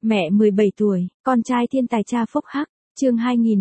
Mẹ 17 tuổi, con trai thiên tài cha phúc hắc, chương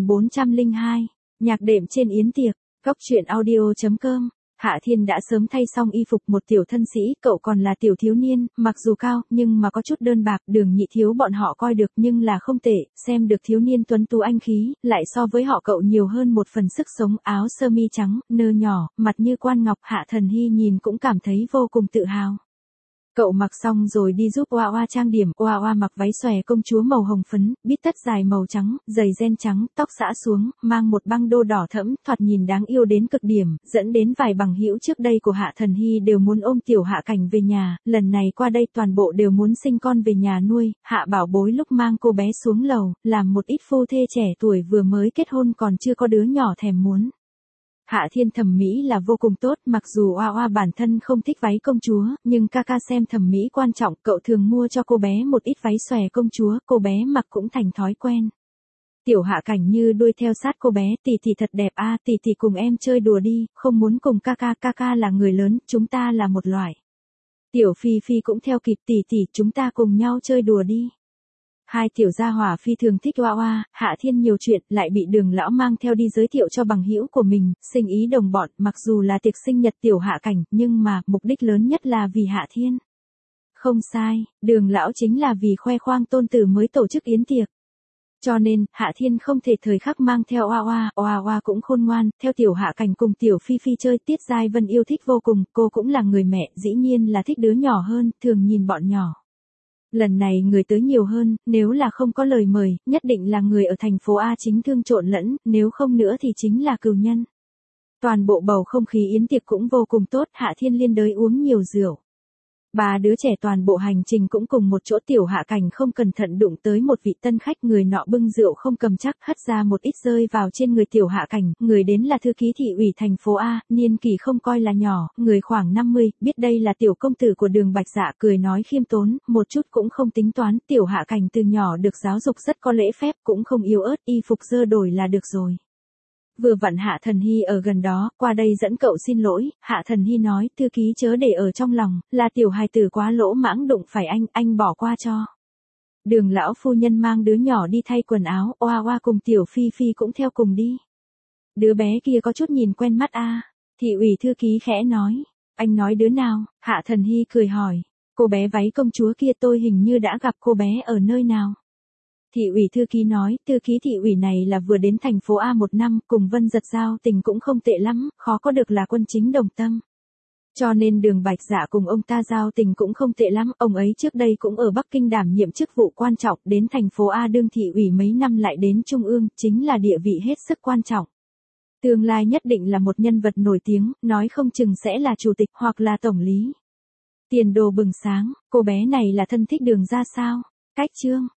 2402, nhạc đệm trên yến tiệc, góc truyện audio.com. Hạ Thiên đã sớm thay xong y phục một tiểu thân sĩ, cậu còn là tiểu thiếu niên, mặc dù cao, nhưng mà có chút đơn bạc, Đường Nhị thiếu bọn họ coi được nhưng là không tệ, xem được thiếu niên tuấn tú anh khí, lại so với họ cậu nhiều hơn một phần sức sống, áo sơ mi trắng, nơ nhỏ, mặt như quan ngọc, Hạ Thần Hy nhìn cũng cảm thấy vô cùng tự hào. Cậu mặc xong rồi đi giúp Oa Oa trang điểm, Oa Oa mặc váy xòe công chúa màu hồng phấn, bít tất dài màu trắng, giày ren trắng, tóc xõa xuống, mang một băng đô đỏ thẫm, thoạt nhìn đáng yêu đến cực điểm, dẫn đến vài bằng hữu trước đây của Hạ Thần Hy đều muốn ôm tiểu Hạ Cảnh về nhà, lần này qua đây toàn bộ đều muốn sinh con về nhà nuôi. Hạ Bảo Bối lúc mang cô bé xuống lầu, làm một ít phu thê trẻ tuổi vừa mới kết hôn còn chưa có đứa nhỏ thèm muốn. Hạ Thiên thẩm mỹ là vô cùng tốt, mặc dù Oa Oa bản thân không thích váy công chúa, nhưng ca ca xem thẩm mỹ quan trọng, cậu thường mua cho cô bé một ít váy xòe công chúa, cô bé mặc cũng thành thói quen. Tiểu Hạ Cảnh như đuôi theo sát cô bé, tỷ tỷ thật đẹp a, tỷ tỷ cùng em chơi đùa đi, không muốn cùng ca ca là người lớn, chúng ta là một loại. Tiểu Phi Phi cũng theo kịp, tỷ tỷ chúng ta cùng nhau chơi đùa đi. Hai tiểu gia hỏa phi thường thích Oa Oa, Hạ Thiên nhiều chuyện, lại bị Đường lão mang theo đi giới thiệu cho bằng hữu của mình, sinh ý đồng bọn, mặc dù là tiệc sinh nhật tiểu Hạ Cảnh, nhưng mà, mục đích lớn nhất là vì Hạ Thiên. Không sai, Đường lão chính là vì khoe khoang tôn tử mới tổ chức yến tiệc. Cho nên, Hạ Thiên không thể thời khắc mang theo Oa Oa cũng khôn ngoan, theo tiểu Hạ Cảnh cùng tiểu Phi Phi chơi. Tiết Giai Vân yêu thích vô cùng, cô cũng là người mẹ, dĩ nhiên là thích đứa nhỏ hơn, thường nhìn bọn nhỏ. Lần này người tới nhiều hơn, nếu là không có lời mời, nhất định là người ở thành phố A chính thương trộn lẫn, nếu không nữa thì chính là cừu nhân. Toàn bộ bầu không khí yến tiệc cũng vô cùng tốt, Hạ Thiên liên đới uống nhiều rượu. Ba đứa trẻ toàn bộ hành trình cũng cùng một chỗ, tiểu Hạ Cảnh không cẩn thận đụng tới một vị tân khách, người nọ bưng rượu không cầm chắc, hất ra một ít rơi vào trên người tiểu Hạ Cảnh, người đến là thư ký thị ủy thành phố A, niên kỷ không coi là nhỏ, người khoảng 50, biết đây là tiểu công tử của Đường Bạch Dạ, cười nói khiêm tốn, một chút cũng không tính toán, tiểu Hạ Cảnh từ nhỏ được giáo dục rất có lễ phép, cũng không yếu ớt, y phục dơ đổi là được rồi. Vừa vặn Hạ Thần Hy ở gần đó, qua đây dẫn cậu xin lỗi, Hạ Thần Hy nói, thư ký chớ để ở trong lòng, là tiểu hài tử quá lỗ mãng đụng phải anh bỏ qua cho. Đường lão phu nhân mang đứa nhỏ đi thay quần áo, Oa Oa cùng tiểu Phi Phi cũng theo cùng đi. Đứa bé kia có chút nhìn quen mắt a. Thị ủy thư ký khẽ nói, anh nói đứa nào? Hạ Thần Hy cười hỏi, cô bé váy công chúa kia tôi hình như đã gặp cô bé ở nơi nào? Thị ủy thư ký nói, thư ký thị ủy này là vừa đến thành phố A một năm, cùng Vân Giật giao tình cũng không tệ lắm, khó có được là quân chính đồng tâm. Cho nên Đường Bạch Dạ cùng ông ta giao tình cũng không tệ lắm, ông ấy trước đây cũng ở Bắc Kinh đảm nhiệm chức vụ quan trọng, đến thành phố A đương thị ủy mấy năm lại đến Trung ương, chính là địa vị hết sức quan trọng. Tương lai nhất định là một nhân vật nổi tiếng, nói không chừng sẽ là chủ tịch hoặc là tổng lý. Tiền đồ bừng sáng, cô bé này là thân thích Đường ra sao? Cách chương